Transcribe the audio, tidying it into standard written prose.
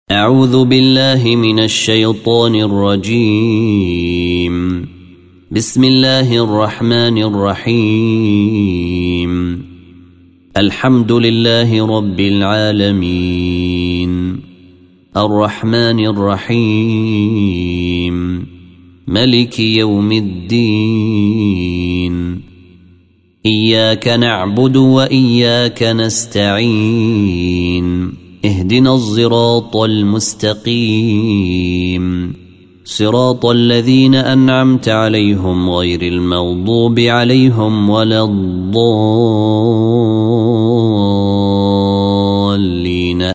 أعوذ بالله من الشيطان الرجيم. بسم الله الرحمن الرحيم. الحمد لله رب العالمين الرحمن الرحيم ملك يوم الدين. إياك نعبد وإياك نستعين. اهدنا الصراط المستقيم صراط الذين أنعمت عليهم غير المغضوب عليهم ولا الضالين.